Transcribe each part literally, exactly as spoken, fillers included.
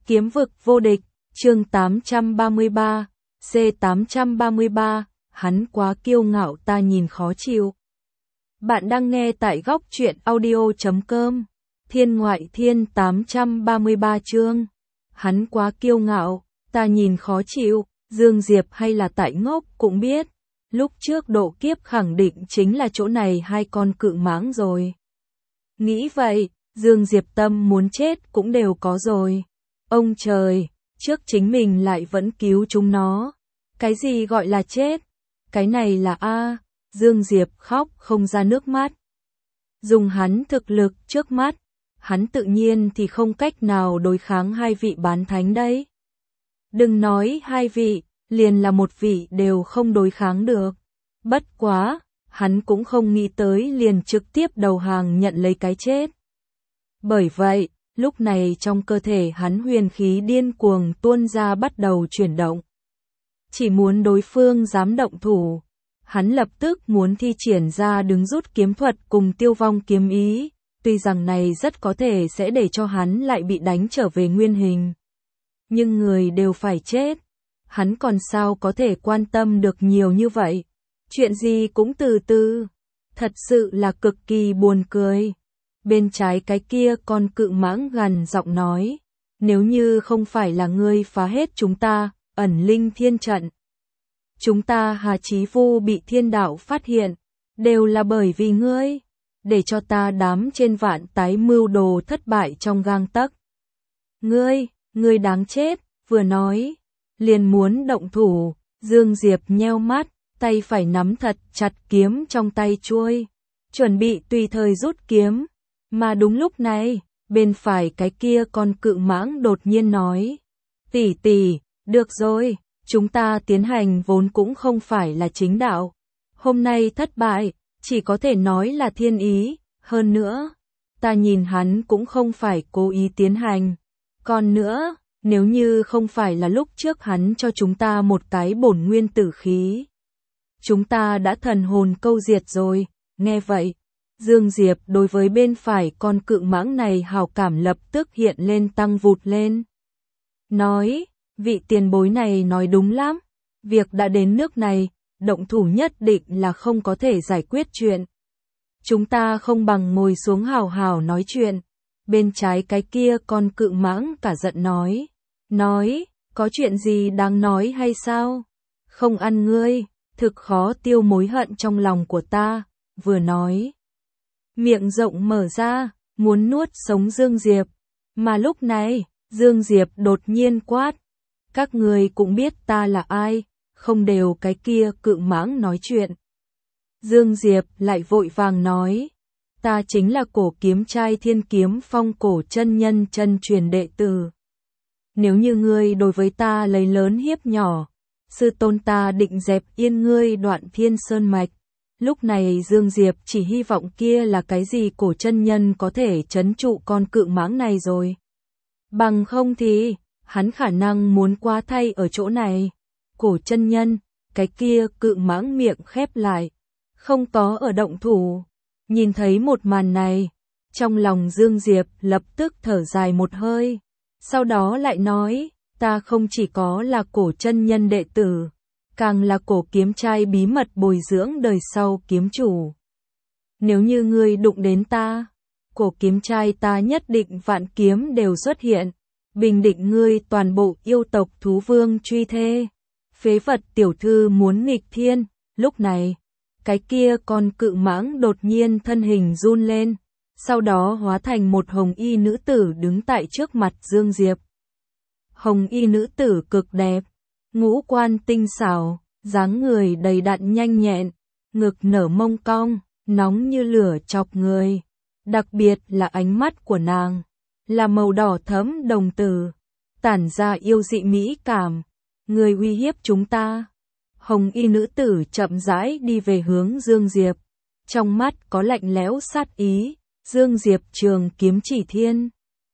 Kiếm vực vô địch, chương tám trăm ba mươi ba, C tám trăm ba mươi ba, hắn quá kiêu ngạo ta nhìn khó chịu. Bạn đang nghe tại góc truyện audio chấm com, Thiên Ngoại Thiên tám trăm ba mươi ba chương. Hắn quá kiêu ngạo, ta nhìn khó chịu, Dương Diệp hay là tại ngốc cũng biết. Lúc trước độ kiếp khẳng định chính là chỗ này hai con cự mãng rồi. Nghĩ vậy, Dương Diệp tâm muốn chết cũng đều có rồi. Ông trời, trước chính mình lại vẫn cứu chúng nó. Cái gì gọi là chết? Cái này là A, Dương Diệp khóc không ra nước mắt. Dùng hắn thực lực trước mắt, hắn tự nhiên thì không cách nào đối kháng hai vị bán thánh đấy. Đừng nói hai vị, liền là một vị đều không đối kháng được. Bất quá, hắn cũng không nghĩ tới liền trực tiếp đầu hàng nhận lấy cái chết. Bởi vậy, lúc này trong cơ thể hắn huyền khí điên cuồng tuôn ra bắt đầu chuyển động. Chỉ muốn đối phương dám động thủ, hắn lập tức muốn thi triển ra đứng rút kiếm thuật cùng tiêu vong kiếm ý, tuy rằng này rất có thể sẽ để cho hắn lại bị đánh trở về nguyên hình. Nhưng người đều phải chết, hắn còn sao có thể quan tâm được nhiều như vậy, chuyện gì cũng từ từ, thật sự là cực kỳ buồn cười. Bên trái cái kia con cự mãng gằn giọng nói, nếu như không phải là ngươi phá hết chúng ta, ẩn linh thiên trận. Chúng ta Hà Chí Vu bị thiên đạo phát hiện, đều là bởi vì ngươi, để cho ta đám trên vạn tái mưu đồ thất bại trong gang tấc. Ngươi, ngươi đáng chết, vừa nói, liền muốn động thủ, Dương Diệp nheo mắt, tay phải nắm thật chặt kiếm trong tay chuôi, chuẩn bị tùy thời rút kiếm. Mà đúng lúc này, bên phải cái kia con cự mãng đột nhiên nói, tỷ tỷ, được rồi, chúng ta tiến hành vốn cũng không phải là chính đạo. Hôm nay thất bại, chỉ có thể nói là thiên ý, hơn nữa, ta nhìn hắn cũng không phải cố ý tiến hành. Còn nữa, nếu như không phải là lúc trước hắn cho chúng ta một cái bổn nguyên tử khí, chúng ta đã thần hồn câu diệt rồi, nghe vậy. Dương Diệp đối với bên phải con cự mãng này hào cảm lập tức hiện lên tăng vụt lên. Nói, vị tiền bối này nói đúng lắm, việc đã đến nước này, động thủ nhất định là không có thể giải quyết chuyện. Chúng ta không bằng ngồi xuống hào hào nói chuyện. Bên trái cái kia con cự mãng cả giận nói. Nói, có chuyện gì đáng nói hay sao? Không ăn ngươi, thực khó tiêu mối hận trong lòng của ta, vừa nói. Miệng rộng mở ra, muốn nuốt sống Dương Diệp. Mà lúc này, Dương Diệp đột nhiên quát. Các người cũng biết ta là ai, không đều cái kia cự mãng nói chuyện. Dương Diệp lại vội vàng nói. Ta chính là cổ kiếm trai Thiên Kiếm Phong cổ chân nhân chân truyền đệ tử. Nếu như ngươi đối với ta lấy lớn hiếp nhỏ, sư tôn ta định dẹp yên ngươi đoạn thiên sơn mạch. Lúc này Dương Diệp chỉ hy vọng kia là cái gì cổ chân nhân có thể trấn trụ con cự mãng này rồi. Bằng không thì, hắn khả năng muốn qua thay ở chỗ này. Cổ chân nhân, cái kia cự mãng miệng khép lại, không có ở động thủ. Nhìn thấy một màn này, trong lòng Dương Diệp lập tức thở dài một hơi. Sau đó lại nói, ta không chỉ có là cổ chân nhân đệ tử, càng là cổ kiếm trai bí mật bồi dưỡng đời sau kiếm chủ. Nếu như ngươi đụng đến ta, cổ kiếm trai ta nhất định vạn kiếm đều xuất hiện, bình định ngươi toàn bộ yêu tộc thú vương truy thê. Phế vật tiểu thư muốn nghịch thiên, lúc này, cái kia con cự mãng đột nhiên thân hình run lên, sau đó hóa thành một hồng y nữ tử đứng tại trước mặt Dương Diệp. Hồng y nữ tử cực đẹp, ngũ quan tinh xảo, dáng người đầy đặn nhanh nhẹn, ngực nở mông cong, nóng như lửa chọc người. Đặc biệt là ánh mắt của nàng, là màu đỏ thẫm đồng tử, tản ra yêu dị mỹ cảm. Người uy hiếp chúng ta. Hồng y nữ tử chậm rãi đi về hướng Dương Diệp. Trong mắt có lạnh lẽo sát ý, Dương Diệp trường kiếm chỉ thiên.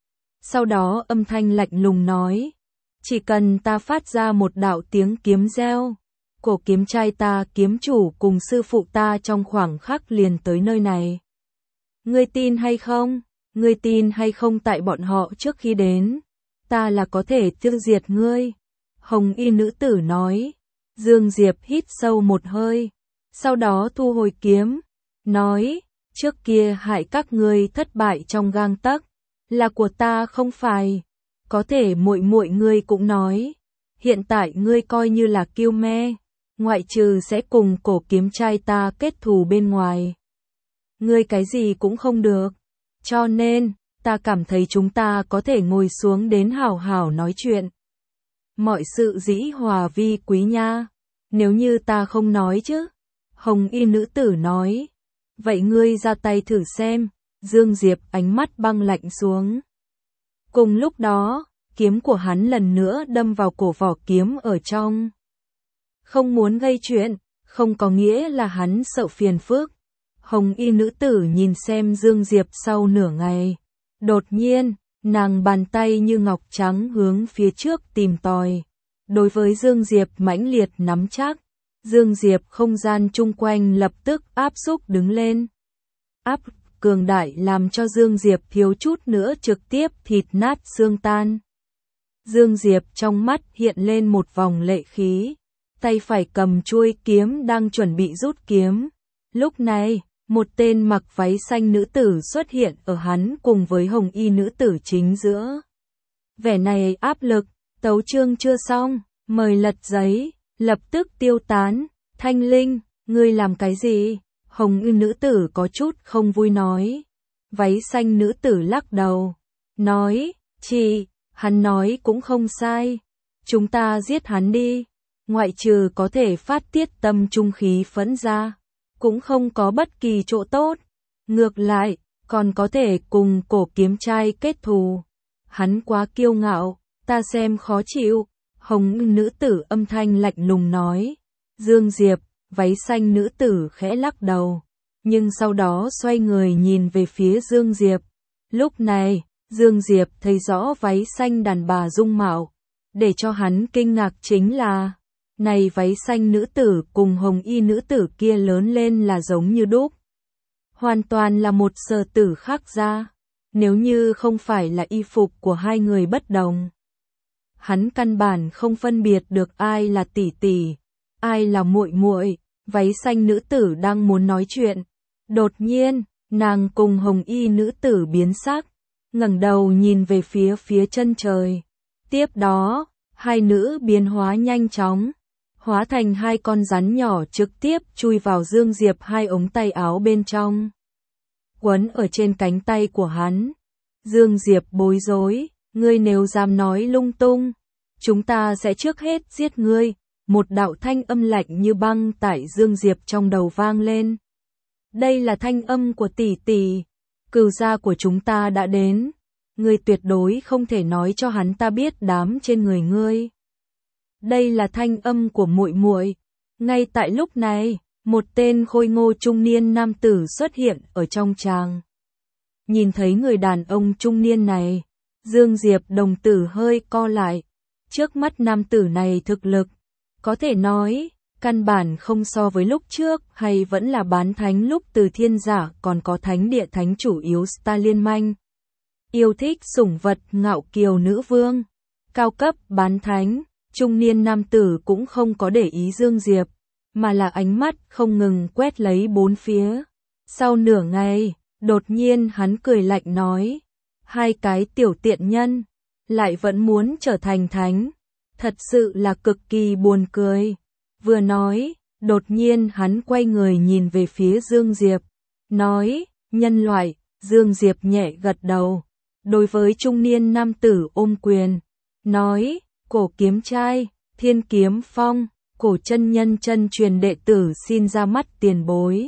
Sau đó âm thanh lạnh lùng nói. Chỉ cần ta phát ra một đạo tiếng kiếm reo, cổ kiếm trai ta kiếm chủ cùng sư phụ ta trong khoảng khắc liền tới nơi này. Ngươi tin hay không? Ngươi tin hay không tại bọn họ trước khi đến? ta là có thể tiêu diệt ngươi. Hồng y nữ tử nói. Dương Diệp hít sâu một hơi, sau đó thu hồi kiếm, nói, trước kia hại các ngươi thất bại trong gang tấc, là của ta không phải. Có thể muội muội ngươi cũng nói, hiện tại ngươi coi như là kiêu me, ngoại trừ sẽ cùng cổ kiếm trai ta kết thù bên ngoài. Ngươi cái gì cũng không được, cho nên, ta cảm thấy chúng ta có thể ngồi xuống đến hảo hảo nói chuyện. Mọi sự dĩ hòa vi quý nha, nếu như ta không nói chứ. Hồng y nữ tử nói, vậy ngươi ra tay thử xem. Dương Diệp ánh mắt băng lạnh xuống. Cùng lúc đó, kiếm của hắn lần nữa đâm vào cổ vỏ kiếm ở trong. Không muốn gây chuyện, không có nghĩa là hắn sợ phiền phức. Hồng y nữ tử nhìn xem Dương Diệp sau nửa ngày. Đột nhiên, nàng bàn tay như ngọc trắng hướng phía trước tìm tòi. Đối với Dương Diệp mãnh liệt nắm chắc, Dương Diệp không gian chung quanh lập tức áp xúc đứng lên. Áp cường đại làm cho Dương Diệp thiếu chút nữa trực tiếp thịt nát xương tan. Dương Diệp trong mắt hiện lên một vòng lệ khí, tay phải cầm chuôi kiếm đang chuẩn bị rút kiếm. Lúc này, một tên mặc váy xanh nữ tử xuất hiện ở hắn cùng với hồng y nữ tử chính giữa. Vẻ này áp lực, tấu chương chưa xong, mời lật giấy, lập tức tiêu tán. Thanh Linh, ngươi làm cái gì? Hồng y nữ tử có chút không vui nói. Váy xanh nữ tử lắc đầu, nói, chị, hắn nói cũng không sai. Chúng ta giết hắn đi, ngoại trừ có thể phát tiết tâm trung khí phẫn ra, cũng không có bất kỳ chỗ tốt. Ngược lại, còn có thể cùng cổ kiếm trai kết thù. Hắn quá kiêu ngạo, ta xem khó chịu. Hồng nữ tử âm thanh lạnh lùng nói. Dương Diệp, váy xanh nữ tử khẽ lắc đầu, nhưng sau đó xoay người nhìn về phía Dương Diệp. Lúc này, Dương Diệp thấy rõ váy xanh đàn bà dung mạo. Để cho hắn kinh ngạc chính là, này váy xanh nữ tử cùng hồng y nữ tử kia lớn lên là giống như đúc. Hoàn toàn là một sở tử khác ra, nếu như không phải là y phục của hai người bất đồng. Hắn căn bản không phân biệt được ai là tỷ tỷ, ai là muội muội. Váy xanh nữ tử đang muốn nói chuyện, đột nhiên, nàng cùng hồng y nữ tử biến sắc, ngẩng đầu nhìn về phía phía chân trời. Tiếp đó, hai nữ biến hóa nhanh chóng, hóa thành hai con rắn nhỏ trực tiếp chui vào Dương Diệp hai ống tay áo bên trong, quấn ở trên cánh tay của hắn. Dương Diệp bối rối, ngươi nếu dám nói lung tung, chúng ta sẽ trước hết giết ngươi. Một đạo thanh âm lạnh như băng tại Dương Diệp trong đầu vang lên. Đây là thanh âm của tỷ tỷ, cừu gia của chúng ta đã đến. Ngươi tuyệt đối không thể nói cho hắn ta biết đám trên người ngươi. Đây là thanh âm của muội muội. Ngay tại lúc này, một tên khôi ngô trung niên nam tử xuất hiện ở trong tràng. Nhìn thấy người đàn ông trung niên này, Dương Diệp đồng tử hơi co lại. Trước mắt nam tử này thực lực, có thể nói, căn bản không so với lúc trước hay vẫn là bán thánh lúc từ thiên giả còn có thánh địa thánh chủ yếu Star Liên Manh. Yêu thích sủng vật ngạo kiều nữ vương, cao cấp bán thánh, trung niên nam tử cũng không có để ý Dương Diệp, mà là ánh mắt không ngừng quét lấy bốn phía. Sau nửa ngày, đột nhiên hắn cười lạnh nói, hai cái tiểu tiện nhân, lại vẫn muốn trở thành thánh. Thật sự là cực kỳ buồn cười. Vừa nói, đột nhiên hắn quay người nhìn về phía Dương Diệp, nói, nhân loại. Dương Diệp nhẹ gật đầu, đối với trung niên nam tử ôm quyền, nói, cổ kiếm trai, Thiên Kiếm Phong, cổ chân nhân chân truyền đệ tử xin ra mắt tiền bối.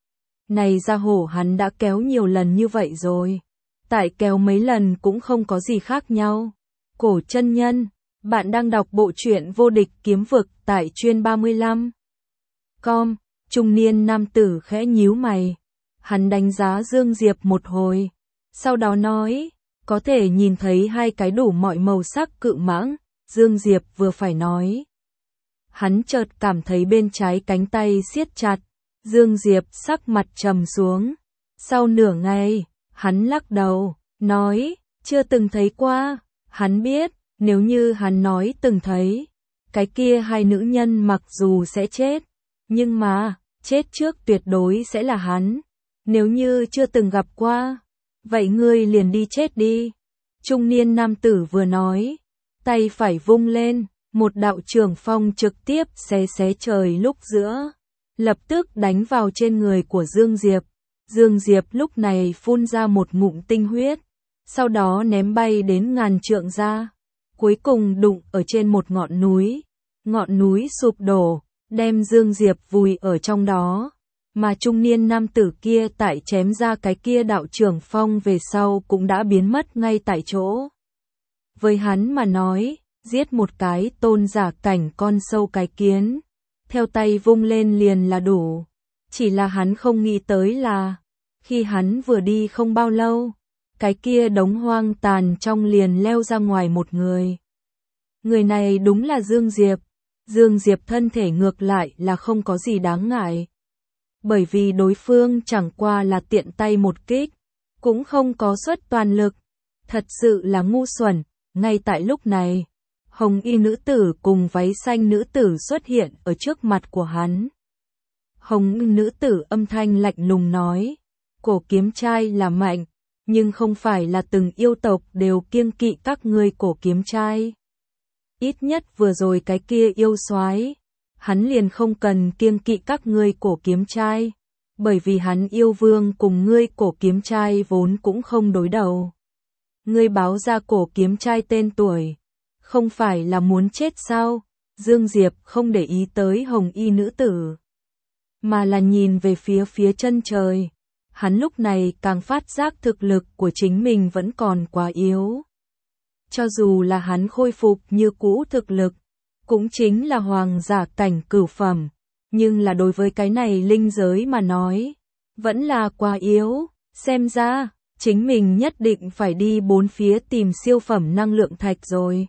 Này ra hổ hắn đã kéo nhiều lần như vậy rồi, tại kéo mấy lần cũng không có gì khác nhau. Cổ chân nhân, bạn đang đọc bộ truyện Vô Địch Kiếm Vực tại chuyên ba mươi lăm. Com, trung niên nam tử khẽ nhíu mày. Hắn đánh giá Dương Diệp một hồi, sau đó nói, có thể nhìn thấy hai cái đủ mọi màu sắc cự mãng. Dương Diệp vừa phải nói, hắn chợt cảm thấy bên trái cánh tay siết chặt. Dương Diệp sắc mặt trầm xuống. Sau nửa ngày, hắn lắc đầu, nói, chưa từng thấy qua. Hắn biết, nếu như hắn nói từng thấy, cái kia hai nữ nhân mặc dù sẽ chết, nhưng mà, chết trước tuyệt đối sẽ là hắn. Nếu như chưa từng gặp qua, vậy ngươi liền đi chết đi. Trung niên nam tử vừa nói, tay phải vung lên, một đạo trường phong trực tiếp xé xé trời lúc giữa, lập tức đánh vào trên người của Dương Diệp. Dương Diệp lúc này phun ra một ngụm tinh huyết, sau đó ném bay đến ngàn trượng ra, cuối cùng đụng ở trên một ngọn núi. Ngọn núi sụp đổ, đem Dương Diệp vùi ở trong đó, mà trung niên nam tử kia tại chém ra cái kia đạo trường phong về sau cũng đã biến mất ngay tại chỗ. Với hắn mà nói, giết một cái tôn giả cảnh con sâu cái kiến, theo tay vung lên liền là đủ. Chỉ là hắn không nghĩ tới là, khi hắn vừa đi không bao lâu, cái kia đống hoang tàn trong liền leo ra ngoài một người. Người này đúng là Dương Diệp. Dương Diệp thân thể ngược lại là không có gì đáng ngại. Bởi vì đối phương chẳng qua là tiện tay một kích, cũng không có xuất toàn lực. Thật sự là ngu xuẩn. Ngay tại lúc này, hồng y nữ tử cùng váy xanh nữ tử xuất hiện ở trước mặt của hắn. Hồng y nữ tử âm thanh lạnh lùng nói, cổ kiếm trai là mạnh, nhưng không phải là từng yêu tộc đều kiêng kỵ các ngươi cổ kiếm trai. Ít nhất vừa rồi cái kia yêu soái, hắn liền không cần kiêng kỵ các ngươi cổ kiếm trai, bởi vì hắn yêu vương cùng ngươi cổ kiếm trai vốn cũng không đối đầu. Ngươi báo ra cổ kiếm trai tên tuổi, không phải là muốn chết sao? Dương Diệp không để ý tới hồng y nữ tử, mà là nhìn về phía phía chân trời. Hắn lúc này càng phát giác thực lực của chính mình vẫn còn quá yếu. Cho dù là hắn khôi phục như cũ thực lực, cũng chính là hoàng giả cảnh cửu phẩm, nhưng là đối với cái này linh giới mà nói, vẫn là quá yếu. Xem ra, chính mình nhất định phải đi bốn phía tìm siêu phẩm năng lượng thạch rồi.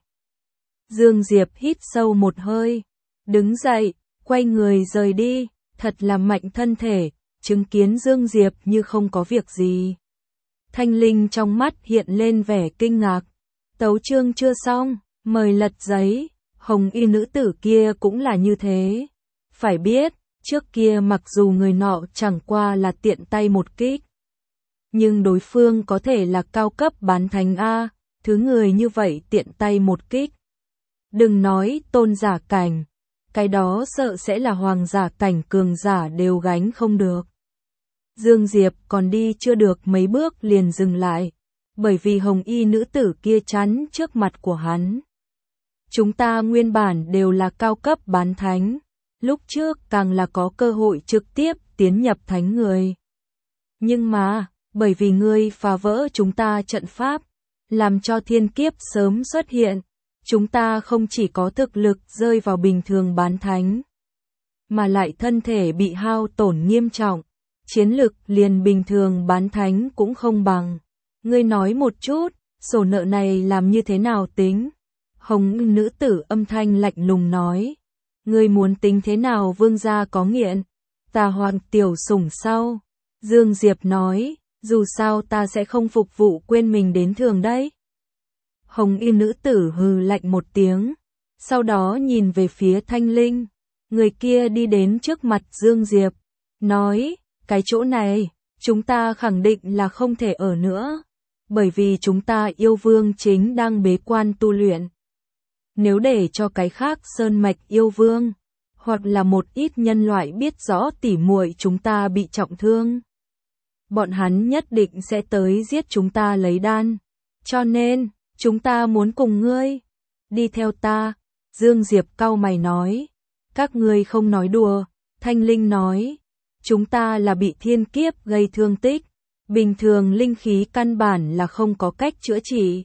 Dương Diệp hít sâu một hơi, đứng dậy, quay người rời đi, thật là mạnh thân thể, chứng kiến Dương Diệp như không có việc gì. Thanh Linh trong mắt hiện lên vẻ kinh ngạc. Tấu chương chưa xong, mời lật giấy. Hồng y nữ tử kia cũng là như thế. Phải biết, trước kia mặc dù người nọ chẳng qua là tiện tay một kích, nhưng đối phương có thể là cao cấp bán thánh A, thứ người như vậy tiện tay một kích. Đừng nói tôn giả cảnh, cái đó sợ sẽ là hoàng giả cảnh cường giả đều gánh không được. Dương Diệp còn đi chưa được mấy bước liền dừng lại, bởi vì hồng y nữ tử kia chắn trước mặt của hắn. Chúng ta nguyên bản đều là cao cấp bán thánh, lúc trước càng là có cơ hội trực tiếp tiến nhập thánh người. Nhưng mà, bởi vì ngươi phá vỡ chúng ta trận pháp, làm cho thiên kiếp sớm xuất hiện, chúng ta không chỉ có thực lực rơi vào bình thường bán thánh, mà lại thân thể bị hao tổn nghiêm trọng, chiến lực liền bình thường bán thánh cũng không bằng. Ngươi nói một chút, sổ nợ này làm như thế nào tính? Hồng nữ tử âm thanh lạnh lùng nói, ngươi muốn tính thế nào vương gia có nghiện, ta hoàng tiểu sủng sau. Dương Diệp nói, dù sao ta sẽ không phục vụ quên mình đến thường đấy. Hồng y nữ tử hừ lạnh một tiếng, sau đó nhìn về phía Thanh Linh, người kia đi đến trước mặt Dương Diệp, nói, cái chỗ này, chúng ta khẳng định là không thể ở nữa, bởi vì chúng ta yêu vương chính đang bế quan tu luyện. Nếu để cho cái khác sơn mạch yêu vương, hoặc là một ít nhân loại biết rõ tỉ muội chúng ta bị trọng thương, bọn hắn nhất định sẽ tới giết chúng ta lấy đan. Cho nên, chúng ta muốn cùng ngươi, đi theo ta. Dương Diệp cau mày nói, các ngươi không nói đùa. Thanh Linh nói, chúng ta là bị thiên kiếp gây thương tích, bình thường linh khí căn bản là không có cách chữa trị.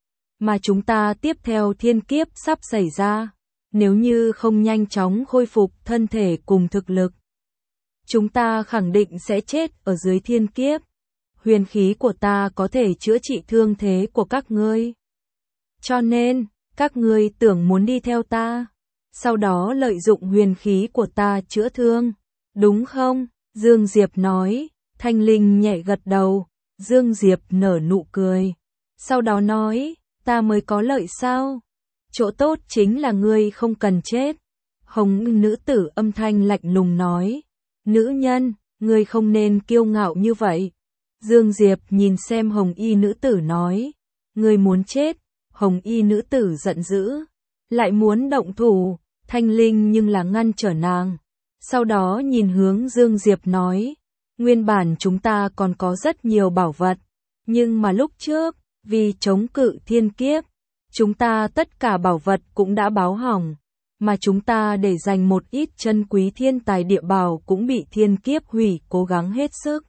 Mà chúng ta tiếp theo thiên kiếp sắp xảy ra, nếu như không nhanh chóng khôi phục thân thể cùng thực lực, chúng ta khẳng định sẽ chết ở dưới thiên kiếp. Huyền khí của ta có thể chữa trị thương thế của các ngươi. Cho nên, các ngươi tưởng muốn đi theo ta, sau đó lợi dụng huyền khí của ta chữa thương, đúng không? Dương Diệp nói. Thanh Linh nhẹ gật đầu. Dương Diệp nở nụ cười, sau đó nói, ta mới có lợi sao? Chỗ tốt chính là ngươi không cần chết. Hồng nữ tử âm thanh lạnh lùng nói. Nữ nhân, ngươi không nên kiêu ngạo như vậy. Dương Diệp nhìn xem hồng y nữ tử nói. Ngươi muốn chết. Hồng y nữ tử giận dữ. Lại muốn động thủ. Thanh Linh nhưng là ngăn trở nàng. Sau đó nhìn hướng Dương Diệp nói. Nguyên bản chúng ta còn có rất nhiều bảo vật. Nhưng mà lúc trước, vì chống cự thiên kiếp, chúng ta tất cả bảo vật cũng đã báo hỏng. Mà chúng ta để dành một ít chân quý thiên tài địa bảo cũng bị thiên kiếp hủy, cố gắng hết sức.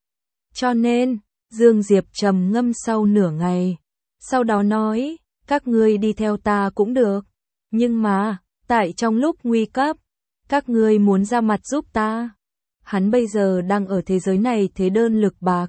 Cho nên, Dương Diệp trầm ngâm sau nửa ngày. Sau đó nói, các ngươi đi theo ta cũng được. Nhưng mà, tại trong lúc nguy cấp, các ngươi muốn ra mặt giúp ta. Hắn bây giờ đang ở thế giới này thế đơn lực bạc.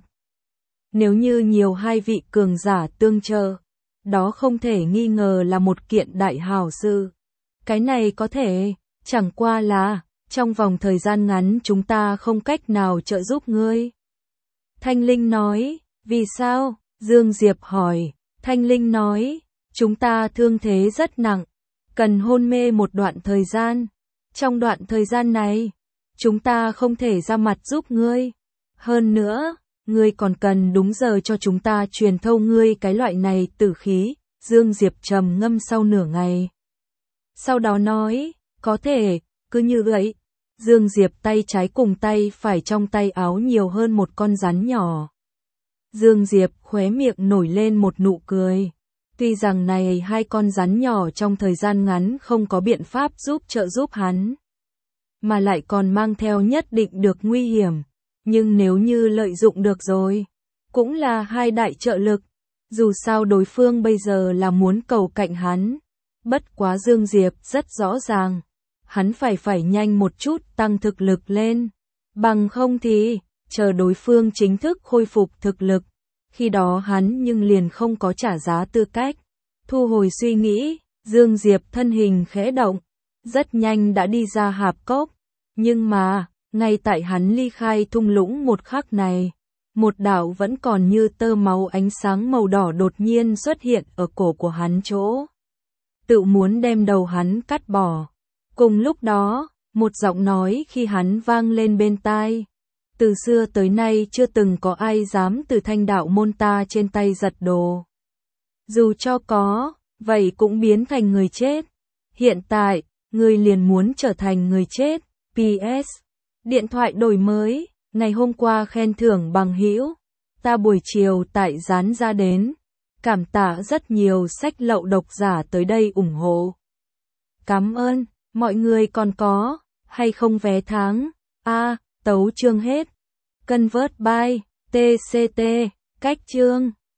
Nếu như nhiều hai vị cường giả tương trợ, đó không thể nghi ngờ là một kiện đại hảo sự. Cái này có thể, chẳng qua là, trong vòng thời gian ngắn chúng ta không cách nào trợ giúp ngươi. Thanh Linh nói, vì sao? Dương Diệp hỏi. Thanh Linh nói, chúng ta thương thế rất nặng, cần hôn mê một đoạn thời gian. Trong đoạn thời gian này, chúng ta không thể ra mặt giúp ngươi. Hơn nữa, ngươi còn cần đúng giờ cho chúng ta truyền thâu ngươi cái loại này tử khí. Dương Diệp trầm ngâm sau nửa ngày. Sau đó nói, có thể, cứ như vậy. Dương Diệp tay trái cùng tay phải trong tay áo nhiều hơn một con rắn nhỏ. Dương Diệp khóe miệng nổi lên một nụ cười. Tuy rằng này hai con rắn nhỏ trong thời gian ngắn không có biện pháp giúp trợ giúp hắn, mà lại còn mang theo nhất định được nguy hiểm. Nhưng nếu như lợi dụng được rồi, cũng là hai đại trợ lực. Dù sao đối phương bây giờ là muốn cầu cạnh hắn. Bất quá Dương Diệp rất rõ ràng, hắn phải phải nhanh một chút tăng thực lực lên. Bằng không thì, chờ đối phương chính thức khôi phục thực lực. Khi đó hắn nhưng liền không có trả giá tư cách. Thu hồi suy nghĩ, Dương Diệp thân hình khẽ động, rất nhanh đã đi ra hạp cốc. Nhưng mà, ngay tại hắn ly khai thung lũng một khắc này, một đạo vẫn còn như tơ máu ánh sáng màu đỏ đột nhiên xuất hiện ở cổ của hắn chỗ. Tự muốn đem đầu hắn cắt bỏ. Cùng lúc đó, một giọng nói khi hắn vang lên bên tai. Từ xưa tới nay chưa từng có ai dám từ Thanh đạo môn ta trên tay giật đồ. Dù cho có, vậy cũng biến thành người chết. Hiện tại, ngươi liền muốn trở thành người chết. pê ét. Điện thoại đổi mới, ngày hôm qua khen thưởng bằng hữu. Ta buổi chiều tại dán ra đến. Cảm tạ rất nhiều sách lậu độc giả tới đây ủng hộ. Cảm ơn, mọi người còn có, hay không vé tháng. A, à, tấu chương hết. Convert by, tê xê tê, cách chương.